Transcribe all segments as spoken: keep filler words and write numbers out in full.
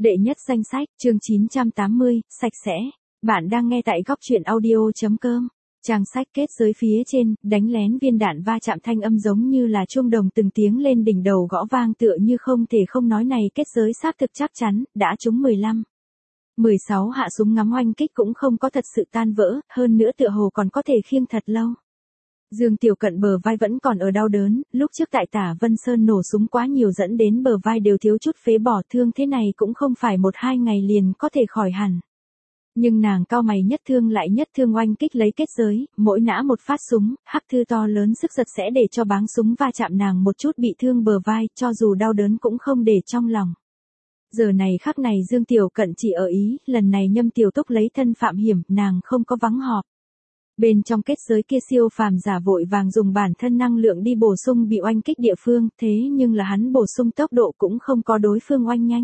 Đệ nhất danh sách, chương chín trăm tám mươi, sạch sẽ. Bạn đang nghe tại góc truyện audio.com. Trang sách kết giới phía trên, đánh lén viên đạn va chạm thanh âm giống như là chuông đồng từng tiếng lên đỉnh đầu gõ vang tựa như không thể không nói này kết giới xác thực chắc chắn, đã trúng mười lăm. mười sáu hạ súng ngắm oanh kích cũng không có thật sự tan vỡ, hơn nữa tựa hồ còn có thể khiêng thật lâu. Dương Tiểu Cận bờ vai vẫn còn ở đau đớn, lúc trước tại Tả Vân Sơn nổ súng quá nhiều dẫn đến bờ vai đều thiếu chút phế bỏ, thương thế này cũng không phải một hai ngày liền có thể khỏi hẳn. Nhưng nàng cao mày nhất thương lại nhất thương oanh kích lấy kết giới, mỗi nã một phát súng, hắc thư to lớn sức giật sẽ để cho báng súng va chạm nàng một chút bị thương bờ vai, cho dù đau đớn cũng không để trong lòng. Giờ này khắc này Dương Tiểu Cận chỉ ở ý, lần này Nhâm Tiểu Túc lấy thân phạm hiểm, nàng không có vắng họp. Bên trong kết giới kia siêu phàm giả vội vàng dùng bản thân năng lượng đi bổ sung bị oanh kích địa phương, thế nhưng là hắn bổ sung tốc độ cũng không có đối phương oanh nhanh.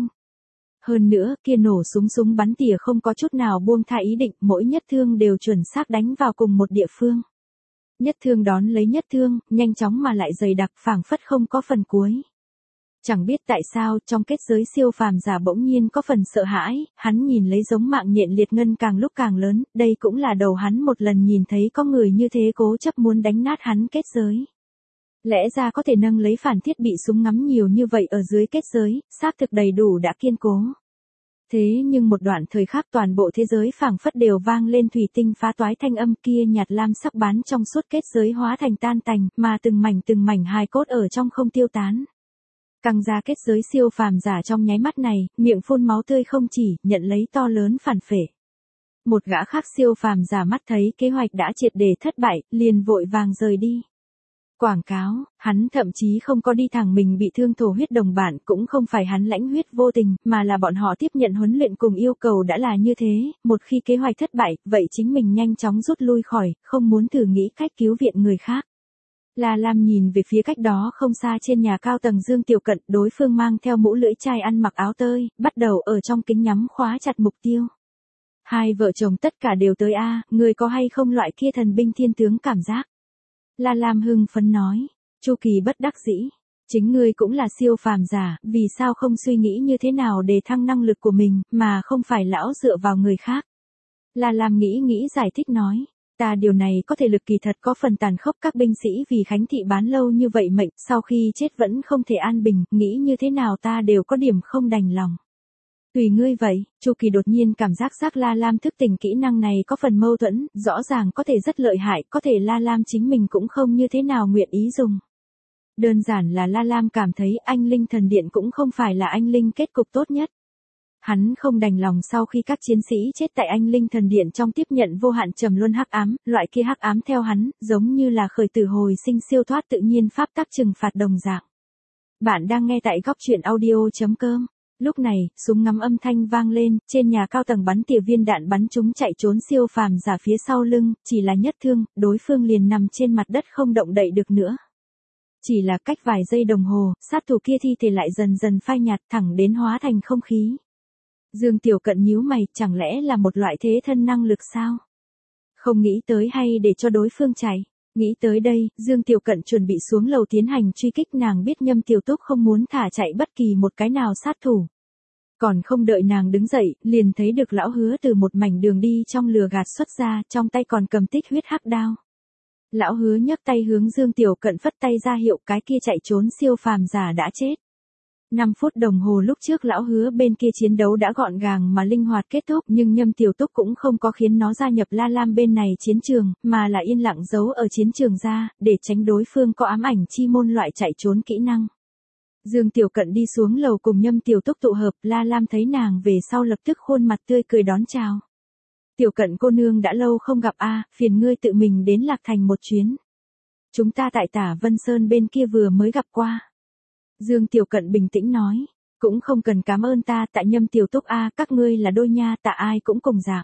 Hơn nữa, kia nổ súng súng bắn tỉa không có chút nào buông tha ý định, mỗi nhất thương đều chuẩn xác đánh vào cùng một địa phương. Nhất thương đón lấy nhất thương, nhanh chóng mà lại dày đặc, phảng phất không có phần cuối. Chẳng biết tại sao, trong kết giới siêu phàm giả bỗng nhiên có phần sợ hãi, hắn nhìn lấy giống mạng nhện liệt ngân càng lúc càng lớn, đây cũng là đầu hắn một lần nhìn thấy có người như thế cố chấp muốn đánh nát hắn kết giới. Lẽ ra có thể nâng lấy phản thiết bị súng ngắm nhiều như vậy ở dưới kết giới, xác thực đầy đủ đã kiên cố. Thế nhưng một đoạn thời khắc toàn bộ thế giới phảng phất đều vang lên thủy tinh phá toái thanh âm kia, nhạt lam sắc bán trong suốt kết giới hóa thành tan tành, mà từng mảnh từng mảnh hài cốt ở trong không tiêu tán. Căng ra kết giới siêu phàm giả trong nháy mắt này, miệng phun máu tươi không chỉ, nhận lấy to lớn phản phệ. Một gã khác siêu phàm giả mắt thấy kế hoạch đã triệt để thất bại, liền vội vàng rời đi. Quảng cáo, hắn thậm chí không có đi thẳng mình bị thương thổ huyết đồng bạn, cũng không phải hắn lãnh huyết vô tình, mà là bọn họ tiếp nhận huấn luyện cùng yêu cầu đã là như thế, một khi kế hoạch thất bại, vậy chính mình nhanh chóng rút lui khỏi, không muốn thử nghĩ cách cứu viện người khác. La Lam nhìn về phía cách đó không xa trên nhà cao tầng Dương Tiểu Cận, đối phương mang theo mũ lưỡi chai ăn mặc áo tơi, bắt đầu ở trong kính nhắm khóa chặt mục tiêu. Hai vợ chồng tất cả đều tới a, à, người có hay không loại kia thần binh thiên tướng cảm giác. La Lam hưng phấn nói, Chu Kỳ bất đắc dĩ, chính ngươi cũng là siêu phàm giả, vì sao không suy nghĩ như thế nào để thăng năng lực của mình, mà không phải lão dựa vào người khác. La Lam nghĩ nghĩ giải thích nói. Ta điều này có thể lực kỳ thật có phần tàn khốc, các binh sĩ vì Khánh Thị bán lâu như vậy mệnh, sau khi chết vẫn không thể an bình, nghĩ như thế nào ta đều có điểm không đành lòng. Tùy ngươi vậy, Chu Kỳ đột nhiên cảm giác giác La Lam thức tỉnh kỹ năng này có phần mâu thuẫn, rõ ràng có thể rất lợi hại, có thể La Lam chính mình cũng không như thế nào nguyện ý dùng. Đơn giản là La Lam cảm thấy anh Linh Thần Điện cũng không phải là anh Linh kết cục tốt nhất. Hắn không đành lòng sau khi các chiến sĩ chết tại anh Linh Thần Điện trong tiếp nhận vô hạn trầm luân hắc ám, loại kia hắc ám theo hắn, giống như là khởi tử hồi sinh siêu thoát tự nhiên pháp tắc trừng phạt đồng dạng. Bạn đang nghe tại góc truyện audio.com. Lúc này, súng ngắm âm thanh vang lên, trên nhà cao tầng bắn tỉa viên đạn bắn chúng chạy trốn siêu phàm giả phía sau lưng, chỉ là nhất thương, đối phương liền nằm trên mặt đất không động đậy được nữa. Chỉ là cách vài giây đồng hồ, sát thủ kia thi thể lại dần dần phai nhạt thẳng đến hóa thành không khí. Dương Tiểu Cận nhíu mày, chẳng lẽ là một loại thế thân năng lực sao? Không nghĩ tới hay để cho đối phương chạy. Nghĩ tới đây, Dương Tiểu Cận chuẩn bị xuống lầu tiến hành truy kích, nàng biết Nhâm Tiểu Túc không muốn thả chạy bất kỳ một cái nào sát thủ. Còn không đợi nàng đứng dậy, liền thấy được lão Hứa từ một mảnh đường đi trong lừa gạt xuất ra, trong tay còn cầm tích huyết hắc đao. Lão Hứa nhấc tay hướng Dương Tiểu Cận phất tay ra hiệu, cái kia chạy trốn siêu phàm giả đã chết. năm phút đồng hồ lúc trước lão Hứa bên kia chiến đấu đã gọn gàng mà linh hoạt kết thúc, nhưng Nhâm Tiểu Túc cũng không có khiến nó gia nhập La Lam bên này chiến trường, mà là yên lặng giấu ở chiến trường ra, để tránh đối phương có ám ảnh chi môn loại chạy trốn kỹ năng. Dương Tiểu Cận đi xuống lầu cùng Nhâm Tiểu Túc tụ hợp, La Lam thấy nàng về sau lập tức khuôn mặt tươi cười đón chào. Tiểu Cận cô nương đã lâu không gặp a, phiền ngươi tự mình đến Lạc Thành một chuyến. Chúng ta tại Tả Vân Sơn bên kia vừa mới gặp qua. Dương Tiểu Cận bình tĩnh nói, cũng không cần cảm ơn ta, tại Nhâm Tiểu Túc a, các ngươi là đôi nha, tạ ai cũng cùng dạng.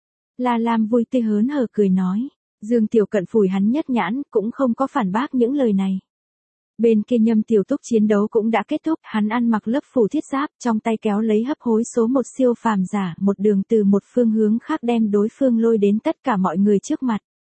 La Lam vui tươi hớn hở cười nói, Dương Tiểu Cận phủi hắn nhất nhãn, cũng không có phản bác những lời này. Bên kia Nhâm Tiểu Túc chiến đấu cũng đã kết thúc, hắn ăn mặc lớp phủ thiết giáp, trong tay kéo lấy hấp hối số một siêu phàm giả, một đường từ một phương hướng khác đem đối phương lôi đến tất cả mọi người trước mặt.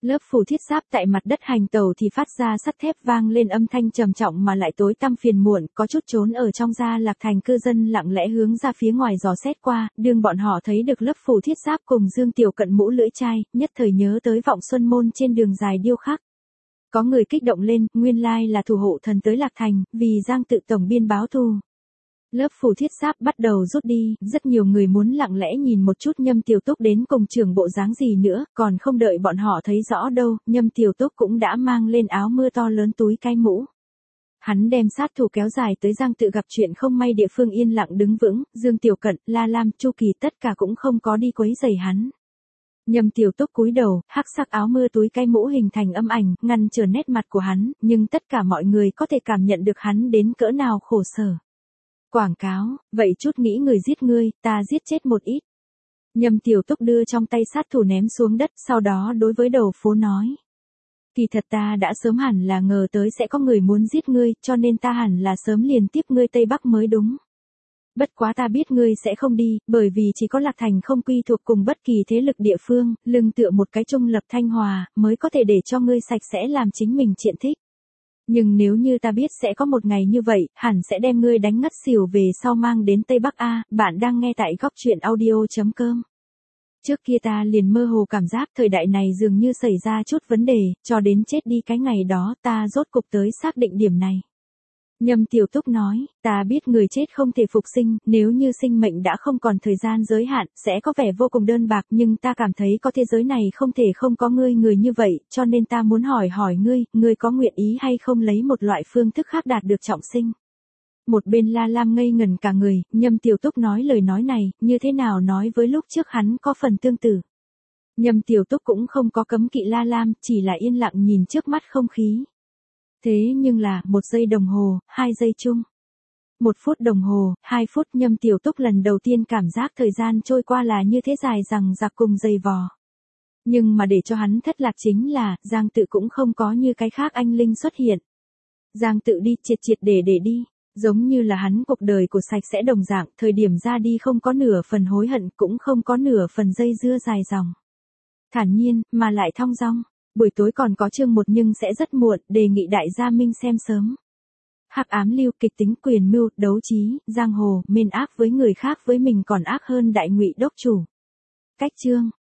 Lớp phủ thiết giáp tại mặt đất hành tẩu thì phát ra sắt thép vang lên âm thanh trầm trọng mà lại tối tăm phiền muộn, có chút trốn ở trong Gia Lạc Thành cư dân lặng lẽ hướng ra phía ngoài dò xét qua, đương bọn họ thấy được lớp phủ thiết giáp cùng Dương Tiểu Cận mũ lưỡi chai, nhất thời nhớ tới Vọng Xuân Môn trên đường dài điêu khắc. Có người kích động lên, nguyên lai là thủ hộ thần tới Lạc Thành, vì Giang tự tổng biên báo thù. Lớp phủ thiết giáp bắt đầu rút đi, rất nhiều người muốn lặng lẽ nhìn một chút Nhâm Tiểu Túc đến cùng trưởng bộ dáng gì nữa, còn không đợi bọn họ thấy rõ đâu, Nhâm Tiểu Túc cũng đã mang lên áo mưa to lớn túi cái mũ. Hắn đem sát thủ kéo dài tới Giang tự gặp chuyện không may địa phương yên lặng đứng vững, Dương Tiểu Cận, La Lam, Chu Kỳ tất cả cũng không có đi quấy rầy hắn. Nhâm Tiểu Túc cúi đầu, hắc sắc áo mưa túi cái mũ hình thành âm ảnh, ngăn trở nét mặt của hắn, nhưng tất cả mọi người có thể cảm nhận được hắn đến cỡ nào khổ sở. Quảng cáo, vậy chút nghĩ người giết ngươi, ta giết chết một ít. Nhâm Tiểu Túc đưa trong tay sát thủ ném xuống đất, sau đó đối với đầu phố nói. Kỳ thật ta đã sớm hẳn là ngờ tới sẽ có người muốn giết ngươi, cho nên ta hẳn là sớm liền tiếp ngươi Tây Bắc mới đúng. Bất quá ta biết ngươi sẽ không đi, bởi vì chỉ có Lạc Thành không quy thuộc cùng bất kỳ thế lực địa phương, lưng tựa một cái trung lập thanh hòa, mới có thể để cho ngươi sạch sẽ làm chính mình triện thích. Nhưng nếu như ta biết sẽ có một ngày như vậy, hẳn sẽ đem ngươi đánh ngất xỉu về sau mang đến Tây Bắc A, bạn đang nghe tại góc truyện audio.com. Trước kia ta liền mơ hồ cảm giác thời đại này dường như xảy ra chút vấn đề, cho đến chết đi cái ngày đó ta rốt cục tới xác định điểm này. Nhâm Tiểu Túc nói, ta biết người chết không thể phục sinh, nếu như sinh mệnh đã không còn thời gian giới hạn, sẽ có vẻ vô cùng đơn bạc, nhưng ta cảm thấy có thế giới này không thể không có ngươi người như vậy, cho nên ta muốn hỏi hỏi ngươi, ngươi có nguyện ý hay không lấy một loại phương thức khác đạt được trọng sinh. Một bên La Lam ngây ngẩn cả người, Nhâm Tiểu Túc nói lời nói này, như thế nào nói với lúc trước hắn có phần tương tự. Nhâm Tiểu Túc cũng không có cấm kỵ La Lam, chỉ là yên lặng nhìn trước mắt không khí. Thế nhưng là, một giây đồng hồ, hai giây chung. Một phút đồng hồ, hai phút Nhâm Tiểu Túc lần đầu tiên cảm giác thời gian trôi qua là như thế dài rằng giặc cùng dày vò. Nhưng mà để cho hắn thất lạc chính là, Giang tự cũng không có như cái khác anh linh xuất hiện. Giang tự đi triệt triệt để để đi, giống như là hắn cuộc đời của sạch sẽ đồng dạng, thời điểm ra đi không có nửa phần hối hận, cũng không có nửa phần dây dưa dài dòng. Thản nhiên, mà lại thong dong. Buổi tối còn có chương một nhưng sẽ rất muộn, đề nghị đại gia minh xem sớm. Hắc ám lưu kịch tính quyền mưu, đấu trí, giang hồ, mên ác với người khác với mình còn ác hơn đại ngụy đốc chủ. Cách chương